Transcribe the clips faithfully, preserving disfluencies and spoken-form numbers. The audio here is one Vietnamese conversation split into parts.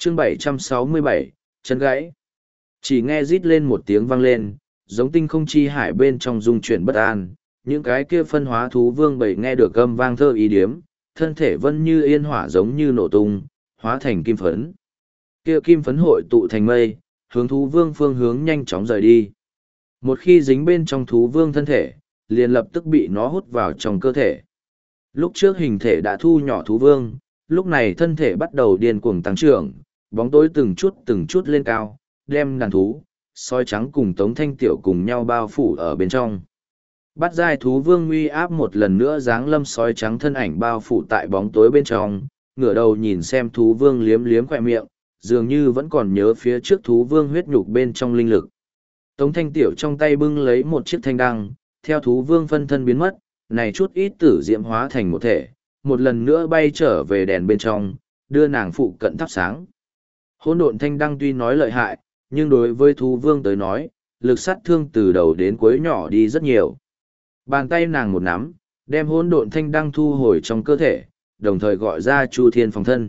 chương bảy trăm sáu mươi bảy, chân gãy. Chỉ nghe rít lên một tiếng vang lên, giống tinh không chi hải bên trong rung chuyển bất an, những cái kia phân hóa thú vương bầy nghe được âm vang thơ ý điếm, thân thể vân như yên hỏa giống như nổ tung, hóa thành kim phấn. Kia kim phấn hội tụ thành mây, hướng thú vương phương hướng nhanh chóng rời đi. Một khi dính bên trong thú vương thân thể, liền lập tức bị nó hút vào trong cơ thể. Lúc trước hình thể đã thu nhỏ thú vương, lúc này thân thể bắt đầu điên cuồng tăng trưởng, bóng tối từng chút từng chút lên cao, đem đàn thú, sói trắng cùng Tống Thanh Tiểu cùng nhau bao phủ ở bên trong. Bắt giai thú vương uy áp một lần nữa giáng lâm sói trắng thân ảnh bao phủ tại bóng tối bên trong, ngửa đầu nhìn xem thú vương liếm liếm khỏe miệng, dường như vẫn còn nhớ phía trước thú vương huyết nhục bên trong linh lực. Tống Thanh Tiểu trong tay bưng lấy một chiếc thanh đăng, theo thú vương phân thân biến mất, này chút ít tử diễm hóa thành một thể, một lần nữa bay trở về đèn bên trong, đưa nàng phụ cận thắp sáng. Hỗn độn thanh đăng tuy nói lợi hại, nhưng đối với thú vương tới nói, lực sát thương từ đầu đến cuối nhỏ đi rất nhiều. Bàn tay nàng một nắm, đem hỗn độn thanh đăng thu hồi trong cơ thể, đồng thời gọi ra Chu Thiên phòng thân.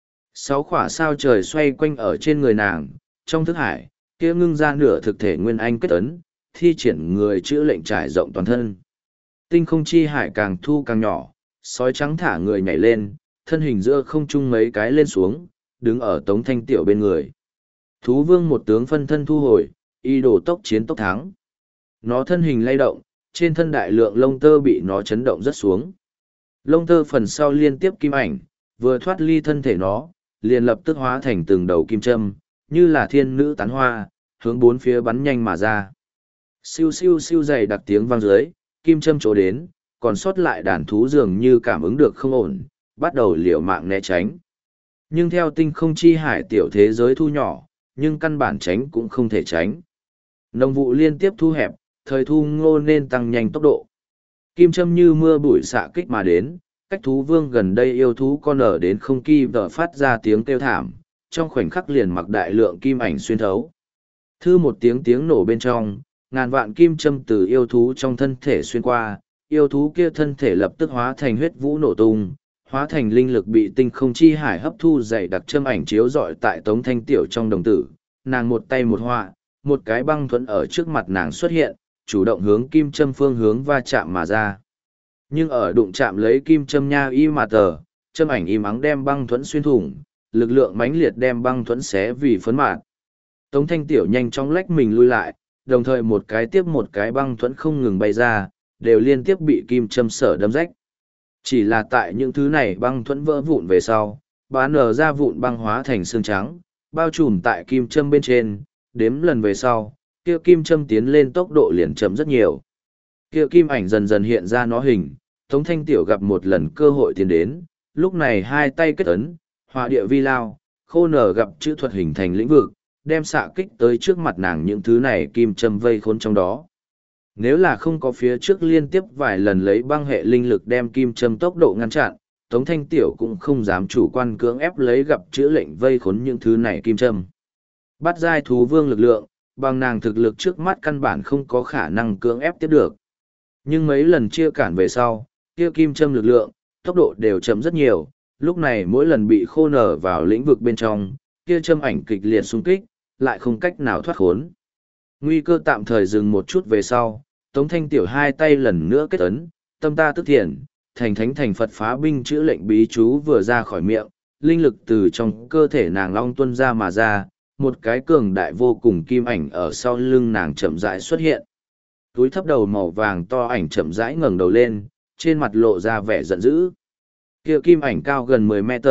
Sáu khỏa sao trời xoay quanh ở trên người nàng, trong thức hải, kia ngưng ra nửa thực thể nguyên anh kết ấn, thi triển người chữa lệnh trải rộng toàn thân. Tinh không chi hải càng thu càng nhỏ, sói trắng thả người nhảy lên, thân hình giữa không trung mấy cái lên xuống, đứng ở Tống Thanh Tiểu bên người. Thú vương một tướng phân thân thu hồi, y đồ tốc chiến tốc thắng. Nó thân hình lay động, trên thân đại lượng lông tơ bị nó chấn động rất xuống. Lông tơ phần sau liên tiếp kim ảnh, vừa thoát ly thân thể nó, liền lập tức hóa thành từng đầu kim châm, như là thiên nữ tán hoa, hướng bốn phía bắn nhanh mà ra. Siêu siêu siêu dày đặc tiếng vang dưới, kim châm chỗ đến, còn sót lại đàn thú dường như cảm ứng được không ổn, bắt đầu liều mạng né tránh. Nhưng theo tinh không chi hải tiểu thế giới thu nhỏ, nhưng căn bản tránh cũng không thể tránh. Nông vụ liên tiếp thu hẹp, thời thu ngô nên tăng nhanh tốc độ. Kim châm như mưa bụi xạ kích mà đến, cách thú vương gần đây yêu thú con ở đến không kỳ vợ phát ra tiếng kêu thảm, trong khoảnh khắc liền mặc đại lượng kim ảnh xuyên thấu. Thư một tiếng tiếng nổ bên trong, ngàn vạn kim châm từ yêu thú trong thân thể xuyên qua, yêu thú kia thân thể lập tức hóa thành huyết vũ nổ tung, hóa thành linh lực bị tinh không chi hải hấp thu dày đặc châm ảnh chiếu rọi tại Tống Thanh Tiểu trong đồng tử, nàng một tay một họa, một cái băng thuẫn ở trước mặt nàng xuất hiện, chủ động hướng kim châm phương hướng va chạm mà ra. Nhưng ở đụng chạm lấy kim châm nha y mà tờ, châm ảnh im ắng đem băng thuẫn xuyên thủng, lực lượng mãnh liệt đem băng thuẫn xé vì phấn mạt. Tống Thanh Tiểu nhanh chóng lách mình lui lại, đồng thời một cái tiếp một cái băng thuẫn không ngừng bay ra, đều liên tiếp bị kim châm sở đâm rách. Chỉ là tại những thứ này băng thuẫn vỡ vụn về sau, bán nở ra vụn băng hóa thành xương trắng, bao trùm tại kim châm bên trên, đếm lần về sau, kia kim châm tiến lên tốc độ liền chậm rất nhiều. Kia kim ảnh dần dần hiện ra nó hình, Tống Thanh Tiểu gặp một lần cơ hội tiến đến, lúc này hai tay kết ấn, hỏa địa vi lao, khô nở gặp chữ thuật hình thành lĩnh vực, đem xạ kích tới trước mặt nàng những thứ này kim châm vây khốn trong đó. Nếu là không có phía trước liên tiếp vài lần lấy băng hệ linh lực đem kim châm tốc độ ngăn chặn, Tống Thanh Tiểu cũng không dám chủ quan cưỡng ép lấy gặp chữ lệnh vây khốn những thứ này kim châm. Bắt giai thú vương lực lượng, bằng nàng thực lực trước mắt căn bản không có khả năng cưỡng ép tiếp được. Nhưng mấy lần chia cản về sau, kia kim châm lực lượng, tốc độ đều chậm rất nhiều, lúc này mỗi lần bị khô nở vào lĩnh vực bên trong, kia châm ảnh kịch liệt xung kích, lại không cách nào thoát khốn. Nguy cơ tạm thời dừng một chút về sau, Tống Thanh Tiểu hai tay lần nữa kết ấn, tâm ta tức thiện, thành thánh thành Phật phá binh chữ lệnh bí chú vừa ra khỏi miệng, linh lực từ trong cơ thể nàng long tuân ra mà ra, một cái cường đại vô cùng kim ảnh ở sau lưng nàng chậm rãi xuất hiện. Túi thấp đầu màu vàng to ảnh chậm rãi ngẩng đầu lên, trên mặt lộ ra vẻ giận dữ. Kia kim ảnh cao gần mười mét,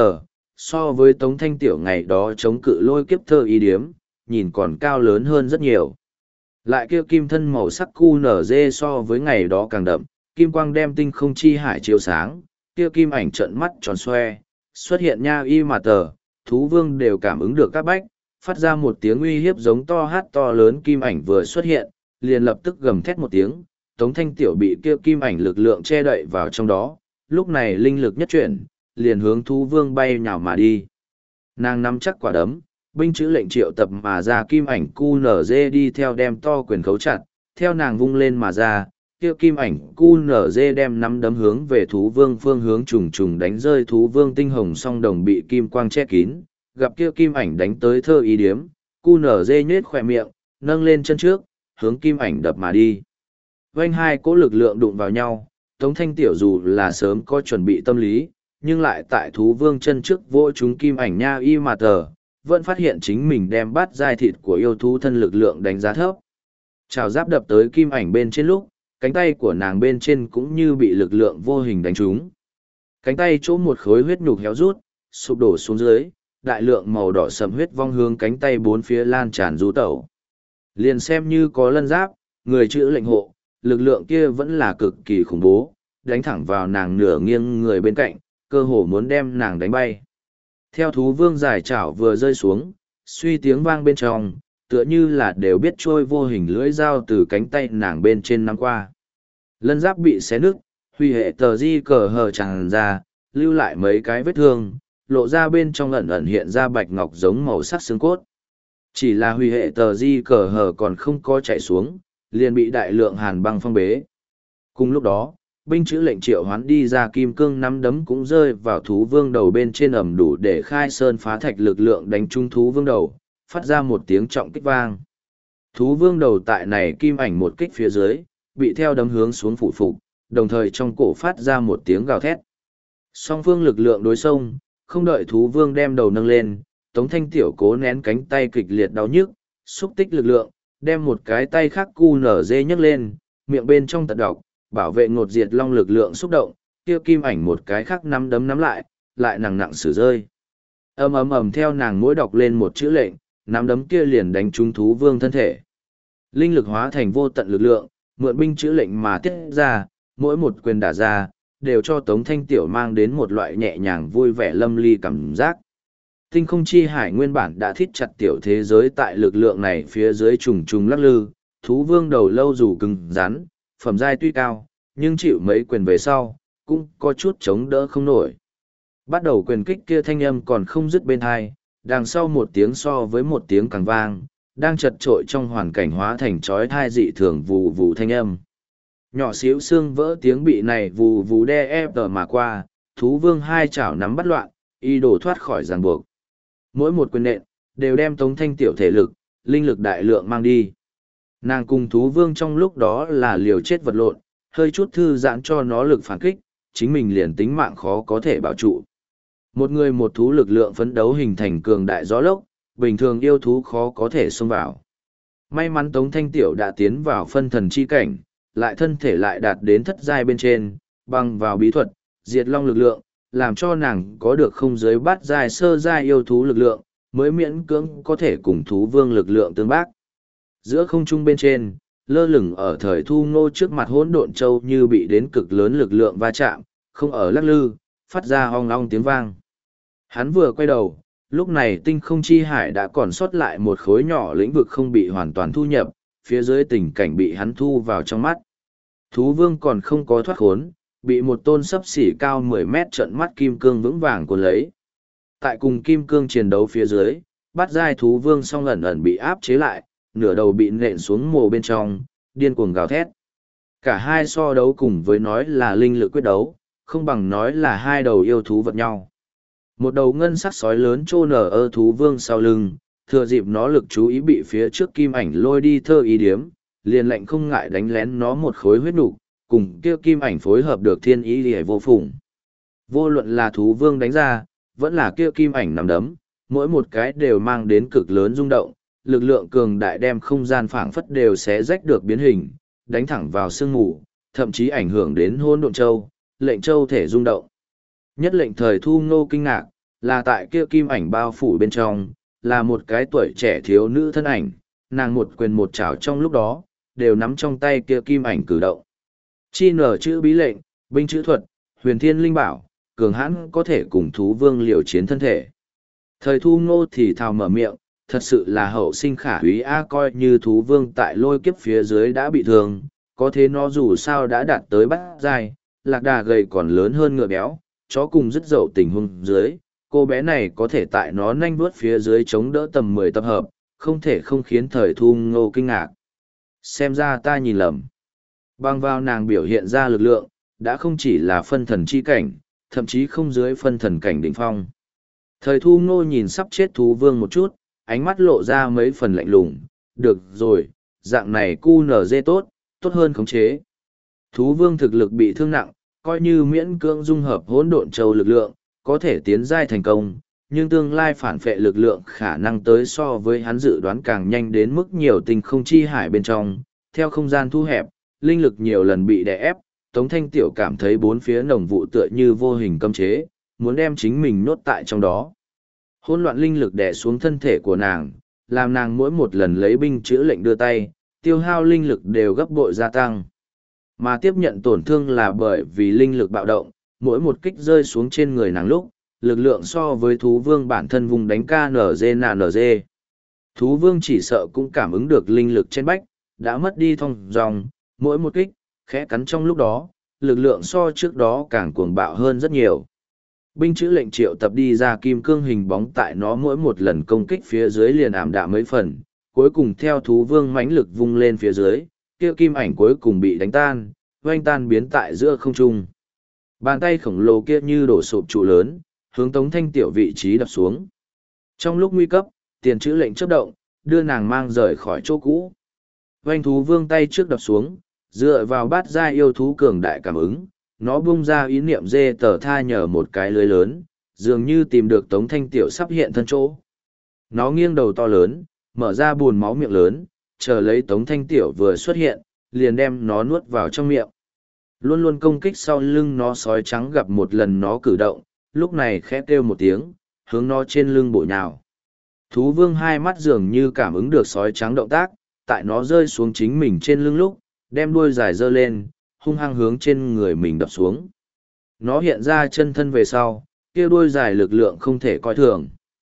so với Tống Thanh Tiểu ngày đó chống cự lôi kiếp thơ y điếm, nhìn còn cao lớn hơn rất nhiều. Lại kia kim thân màu sắc cu nở dê so với ngày đó càng đậm, kim quang đem tinh không chi hải chiếu sáng, kia kim ảnh trợn mắt tròn xoe, xuất hiện nha y mà tờ, thú vương đều cảm ứng được các bách, phát ra một tiếng uy hiếp giống to hát to lớn kim ảnh vừa xuất hiện, liền lập tức gầm thét một tiếng, Tống Thanh Tiểu bị kia kim ảnh lực lượng che đậy vào trong đó, lúc này linh lực nhất chuyển, liền hướng thú vương bay nhào mà đi. Nàng nắm chắc quả đấm, binh chữ lệnh triệu tập mà ra kim ảnh cu nở dê đi theo đem to quyền khấu chặt, theo nàng vung lên mà ra, kia kim ảnh cu nở dê đem nắm đấm hướng về thú vương phương hướng trùng trùng đánh rơi thú vương tinh hồng song đồng bị kim quang che kín, gặp kia kim ảnh đánh tới thơ ý điếm, cu nở dê nhết khỏe miệng, nâng lên chân trước, hướng kim ảnh đập mà đi. Vành hai cỗ lực lượng đụng vào nhau, Tống Thanh Tiểu dù là sớm có chuẩn bị tâm lý, nhưng lại tại thú vương chân trước vỗ chúng kim ảnh nha y mà tờ, vẫn phát hiện chính mình đem bát dai thịt của yêu thú thân lực lượng đánh giá thấp. Chào giáp đập tới kim ảnh bên trên lúc, cánh tay của nàng bên trên cũng như bị lực lượng vô hình đánh trúng. Cánh tay chỗ một khối huyết nhục héo rút, sụp đổ xuống dưới, đại lượng màu đỏ sầm huyết vong hướng cánh tay bốn phía lan tràn rú tẩu. Liền xem như có lân giáp, người chữ lệnh hộ, lực lượng kia vẫn là cực kỳ khủng bố, đánh thẳng vào nàng nửa nghiêng người bên cạnh, cơ hồ muốn đem nàng đánh bay. Theo thú vương dài chảo vừa rơi xuống, suy tiếng vang bên trong, tựa như là đều biết trôi vô hình lưỡi dao từ cánh tay nàng bên trên năm qua. Lân giáp bị xé nứt, huy hệ tờ di cờ hờ tràn ra, lưu lại mấy cái vết thương, lộ ra bên trong ẩn ẩn hiện ra bạch ngọc giống màu sắc xương cốt. Chỉ là huy hệ tờ di cờ hờ còn không có chạy xuống, liền bị đại lượng hàn băng phong bế. Cùng lúc đó, binh chữ lệnh triệu hoán đi ra kim cương nắm đấm cũng rơi vào thú vương đầu bên trên ẩm đủ để khai sơn phá thạch lực lượng đánh trúng thú vương đầu, phát ra một tiếng trọng kích vang. Thú vương đầu tại này kim ảnh một kích phía dưới, bị theo đấm hướng xuống phủ phục, đồng thời trong cổ phát ra một tiếng gào thét. Song phương lực lượng đối xông, không đợi thú vương đem đầu nâng lên, Tống Thanh Tiểu cố nén cánh tay kịch liệt đau nhức, xúc tích lực lượng, đem một cái tay khác cu nở dê nhấc lên, miệng bên trong tật độc, bảo vệ ngột diệt long lực lượng xúc động, kia kim ảnh một cái khác nắm đấm nắm lại, lại nặng nặng sử rơi. Ầm ầm ầm theo nàng mỗi đọc lên một chữ lệnh, nắm đấm kia liền đánh trúng thú vương thân thể. Linh lực hóa thành vô tận lực lượng, mượn binh chữ lệnh mà tiết ra, mỗi một quyền đả ra, đều cho Tống Thanh Tiểu mang đến một loại nhẹ nhàng vui vẻ lâm ly cảm giác. Tinh không chi hải nguyên bản đã thiết chặt tiểu thế giới tại lực lượng này phía dưới trùng trùng lắc lư, thú vương đầu lâu dù cứng rắn, phẩm giai tuy cao, nhưng chịu mấy quyền về sau, cũng có chút chống đỡ không nổi. Bắt đầu quyền kích kia thanh âm còn không dứt bên hai, đằng sau một tiếng so với một tiếng càng vang, đang chật trội trong hoàn cảnh hóa thành chói thai dị thường vù vù thanh âm. Nhỏ xíu xương vỡ tiếng bị này vù vù đe ép tờ mà qua, thú vương hai chảo nắm bắt loạn, y đổ thoát khỏi ràng buộc. Mỗi một quyền nện, đều đem Tống Thanh Tiểu thể lực, linh lực đại lượng mang đi. Nàng cùng thú vương trong lúc đó là liều chết vật lộn, hơi chút thư giãn cho nó lực phản kích, chính mình liền tính mạng khó có thể bảo trụ. Một người một thú lực lượng phấn đấu hình thành cường đại gió lốc, bình thường yêu thú khó có thể xông vào. May mắn Tống Thanh Tiểu đã tiến vào phân thần chi cảnh, lại thân thể lại đạt đến thất giai bên trên, bằng vào bí thuật, diệt long lực lượng, làm cho nàng có được không giới bát giai sơ giai yêu thú lực lượng, mới miễn cưỡng có thể cùng thú vương lực lượng tương bác. Giữa không trung bên trên, lơ lửng ở thời thu ngô trước mặt hỗn độn châu như bị đến cực lớn lực lượng va chạm, không ở lắc lư, phát ra ong ong tiếng vang. Hắn vừa quay đầu, lúc này tinh không chi hải đã còn sót lại một khối nhỏ lĩnh vực không bị hoàn toàn thu nhập, phía dưới tình cảnh bị hắn thu vào trong mắt. Thú vương còn không có thoát khốn, bị một tôn sấp xỉ cao mười mét trận mắt kim cương vững vàng cuốn lấy. Tại cùng kim cương chiến đấu phía dưới, bắt giai thú vương song ẩn ẩn bị áp chế lại, nửa đầu bị nện xuống mồ bên trong, điên cuồng gào thét. Cả hai so đấu cùng với nói là linh lực quyết đấu, không bằng nói là hai đầu yêu thú vật nhau. Một đầu ngân sắc sói lớn trô nở ơ thú vương sau lưng, thừa dịp nó lực chú ý bị phía trước kim ảnh lôi đi thơ ý điếm, liền lệnh không ngại đánh lén nó một khối huyết nục, cùng kia kim ảnh phối hợp được thiên ý lìa vô phùng. Vô luận là thú vương đánh ra, vẫn là kia kim ảnh nằm đấm, mỗi một cái đều mang đến cực lớn rung động, lực lượng cường đại đem không gian phảng phất đều xé rách được biến hình, đánh thẳng vào sương mù, thậm chí ảnh hưởng đến hôn độn châu, lệnh châu thể rung động. Nhất lệnh thời thu ngô kinh ngạc, là tại kia kim ảnh bao phủ bên trong, là một cái tuổi trẻ thiếu nữ thân ảnh, nàng một quyền một chảo trong lúc đó, đều nắm trong tay kia kim ảnh cử động. Chi nở chữ bí lệnh, binh chữ thuật, huyền thiên linh bảo, cường hãn có thể cùng thú vương liều chiến thân thể. Thời thu ngô thì thào mở miệng, thật sự là hậu sinh khả úy a, coi như thú vương tại lôi kiếp phía dưới đã bị thương, có thế nó dù sao đã đạt tới bát giai, lạc đà gầy còn lớn hơn ngựa béo, chó cùng dứt dậu tình huống dưới, cô bé này có thể tại nó nanh vuốt phía dưới chống đỡ tầm mười tập hợp, không thể không khiến thời thu ngô kinh ngạc. Xem ra ta nhìn lầm. Bằng vào nàng biểu hiện ra lực lượng, đã không chỉ là phân thần chi cảnh, thậm chí không dưới phân thần cảnh đỉnh phong. Thời thu ngô nhìn sắp chết thú vương một chút, ánh mắt lộ ra mấy phần lạnh lùng. Được rồi, dạng này cu nở dê tốt, tốt hơn khống chế. Thú vương thực lực bị thương nặng, coi như miễn cưỡng dung hợp hỗn độn châu lực lượng, có thể tiến giai thành công, nhưng tương lai phản phệ lực lượng khả năng tới so với hắn dự đoán càng nhanh đến mức nhiều tình không chi hải bên trong, theo không gian thu hẹp, linh lực nhiều lần bị đè ép, Tống Thanh Tiểu cảm thấy bốn phía nồng vụ tựa như vô hình cấm chế, muốn đem chính mình nhốt tại trong đó. Hỗn loạn linh lực đè xuống thân thể của nàng, làm nàng mỗi một lần lấy binh chữ lệnh đưa tay, tiêu hao linh lực đều gấp bội gia tăng. Mà tiếp nhận tổn thương là bởi vì linh lực bạo động, mỗi một kích rơi xuống trên người nàng lúc, lực lượng so với thú vương bản thân vùng đánh ca nở dê nạ nở dê. Thú vương chỉ sợ cũng cảm ứng được linh lực trên bách, đã mất đi thong dòng, mỗi một kích, khẽ cắn trong lúc đó, lực lượng so trước đó càng cuồng bạo hơn rất nhiều. Binh chữ lệnh triệu tập đi ra kim cương hình bóng tại nó mỗi một lần công kích phía dưới liền ảm đạm mấy phần, cuối cùng theo thú vương mãnh lực vung lên phía dưới, kia kim ảnh cuối cùng bị đánh tan, oanh tan biến tại giữa không trung. Bàn tay khổng lồ kia như đổ sụp trụ lớn, hướng Tống Thanh Tiểu vị trí đập xuống. Trong lúc nguy cấp, tiền chữ lệnh chấp động, đưa nàng mang rời khỏi chỗ cũ. Oanh thú vương tay trước đập xuống, dựa vào bát giai yêu thú cường đại cảm ứng, nó bung ra ý niệm dê tờ tha nhờ một cái lưới lớn, dường như tìm được Tống Thanh Tiểu sắp hiện thân chỗ. Nó nghiêng đầu to lớn, mở ra buồn máu miệng lớn, chờ lấy Tống Thanh Tiểu vừa xuất hiện, liền đem nó nuốt vào trong miệng. Luôn luôn công kích sau lưng nó sói trắng gặp một lần nó cử động, lúc này khẽ kêu một tiếng, hướng nó trên lưng bổ nhào. Thú vương hai mắt dường như cảm ứng được sói trắng động tác, tại nó rơi xuống chính mình trên lưng lúc, đem đuôi dài dơ lên, hung hăng hướng trên người mình đập xuống. Nó hiện ra chân thân về sau, kia đuôi dài lực lượng không thể coi thường.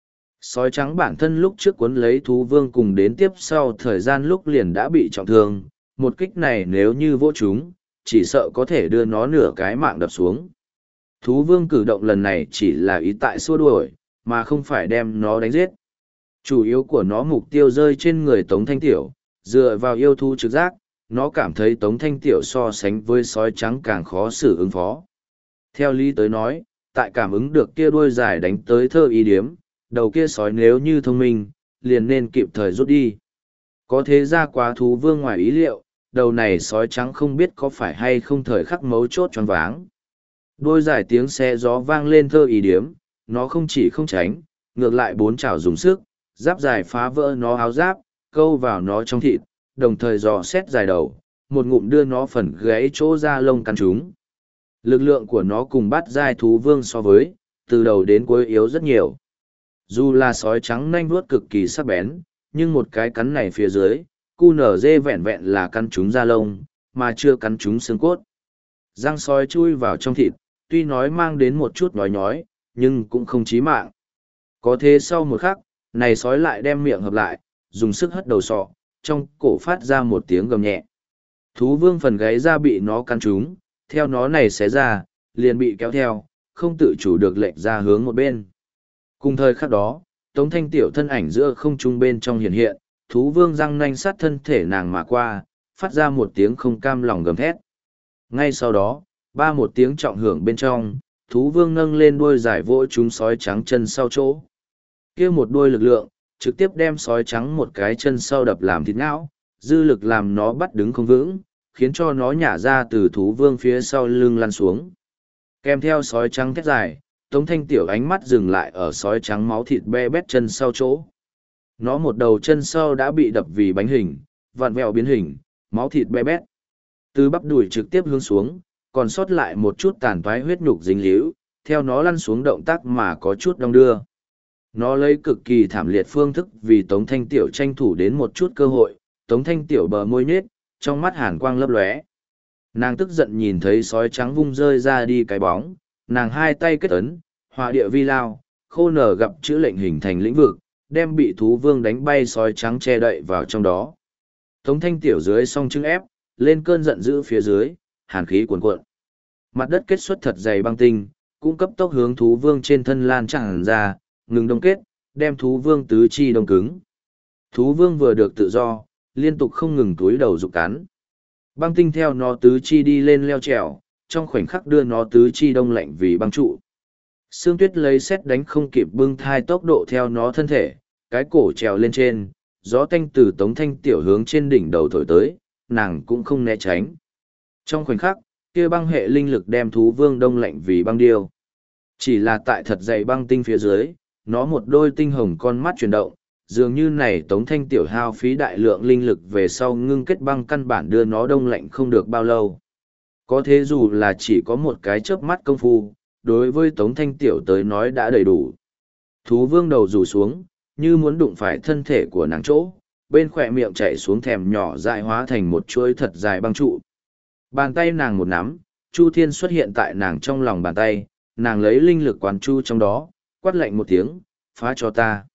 Sói trắng bản thân lúc trước cuốn lấy thú vương cùng đến tiếp sau thời gian lúc liền đã bị trọng thương, một kích này nếu như vô chúng, chỉ sợ có thể đưa nó nửa cái mạng đập xuống. Thú vương cử động lần này chỉ là ý tại xua đuổi, mà không phải đem nó đánh giết. Chủ yếu của nó mục tiêu rơi trên người Tống Thanh Tiểu, dựa vào yêu thú trực giác, nó cảm thấy Tống Thanh Tiểu so sánh với sói trắng càng khó xử ứng phó. Theo lý tới nói, tại cảm ứng được kia đuôi dài đánh tới thơ ý điếm, đầu kia sói nếu như thông minh, liền nên kịp thời rút đi. Có thế ra quá thú vương ngoài ý liệu, đầu này sói trắng không biết có phải hay không thời khắc mấu chốt choáng váng. Đôi dài tiếng xe gió vang lên thơ ý điếm, nó không chỉ không tránh, ngược lại bốn chảo dùng sức, giáp dài phá vỡ nó áo giáp, câu vào nó trong thịt, đồng thời dò xét dài đầu, một ngụm đưa nó phần gãy chỗ da lông cắn chúng. Lực lượng của nó cùng bắt giai thú vương so với, từ đầu đến cuối yếu rất nhiều. Dù là sói trắng nanh vuốt cực kỳ sắc bén, nhưng một cái cắn này phía dưới, cu nở dê vẹn vẹn là cắn chúng da lông, mà chưa cắn chúng xương cốt. Răng sói chui vào trong thịt, tuy nói mang đến một chút nói nhói, nhưng cũng không chí mạng. Có thế sau một khắc, này sói lại đem miệng hợp lại, dùng sức hất đầu sọ, trong cổ phát ra một tiếng gầm nhẹ. Thú vương phần gáy da bị nó cắn trúng, theo nó này xé ra, liền bị kéo theo, không tự chủ được lệch ra hướng một bên. Cùng thời khắc đó, Tống Thanh Tiểu thân ảnh giữa không trung bên trong hiện hiện, thú vương răng nanh sát thân thể nàng mà qua, phát ra một tiếng không cam lòng gầm thét. Ngay sau đó, ba một tiếng trọng hưởng bên trong, thú vương nâng lên đuôi dài vỗ chúng sói trắng chân sau chỗ. Kia một đuôi lực lượng, trực tiếp đem sói trắng một cái chân sau đập làm thịt não, dư lực làm nó bắt đứng không vững, khiến cho nó nhả ra từ thú vương phía sau lưng lăn xuống. Kèm theo sói trắng thét dài, Tống Thanh Tiểu ánh mắt dừng lại ở sói trắng máu thịt be bét chân sau chỗ. Nó một đầu chân sau đã bị đập vì bánh hình, vặn vẹo biến hình, máu thịt be bét. Từ bắp đùi trực tiếp hướng xuống, còn sót lại một chút tàn toái huyết nhục dính líu, theo nó lăn xuống động tác mà có chút đong đưa. Nó lấy cực kỳ thảm liệt phương thức vì Tống Thanh Tiểu tranh thủ đến một chút cơ hội, Tống Thanh Tiểu bờ môi nhết, trong mắt hàn quang lấp lóe. Nàng tức giận nhìn thấy sói trắng vung rơi ra đi cái bóng, nàng hai tay kết ấn, hỏa địa vi lao, khô nở gặp chữ lệnh hình thành lĩnh vực, đem bị thú vương đánh bay sói trắng che đậy vào trong đó. Tống Thanh Tiểu dưới song chứng ép, lên cơn giận dữ phía dưới, hàn khí cuồn cuộn. Mặt đất kết xuất thật dày băng tinh, cũng cấp tốc hướng thú vương trên thân lan tràn ra, ngừng đông kết, đem thú vương tứ chi đông cứng. Thú vương vừa được tự do, liên tục không ngừng túi đầu rục cắn. Băng tinh theo nó tứ chi đi lên leo trèo, trong khoảnh khắc đưa nó tứ chi đông lạnh vì băng trụ. Sương Tuyết lấy sét đánh không kịp bưng thai tốc độ theo nó thân thể, cái cổ trèo lên trên, gió tanh từ Tống Thanh Tiểu hướng trên đỉnh đầu thổi tới, nàng cũng không né tránh. Trong khoảnh khắc, kia băng hệ linh lực đem thú vương đông lạnh vì băng điêu. Chỉ là tại thật dày băng tinh phía dưới, nó một đôi tinh hồng con mắt chuyển động, dường như này Tống Thanh Tiểu hao phí đại lượng linh lực về sau ngưng kết băng căn bản đưa nó đông lạnh không được bao lâu. Có thế dù là chỉ có một cái chớp mắt công phu, đối với Tống Thanh Tiểu tới nói đã đầy đủ. Thú vương đầu rủ xuống, như muốn đụng phải thân thể của nàng chỗ, bên khỏe miệng chạy xuống thèm nhỏ dại hóa thành một chuỗi thật dài băng trụ. Bàn tay nàng một nắm, Chu Thiên xuất hiện tại nàng trong lòng bàn tay, nàng lấy linh lực quán chu trong đó, quát lạnh một tiếng, phá cho ta.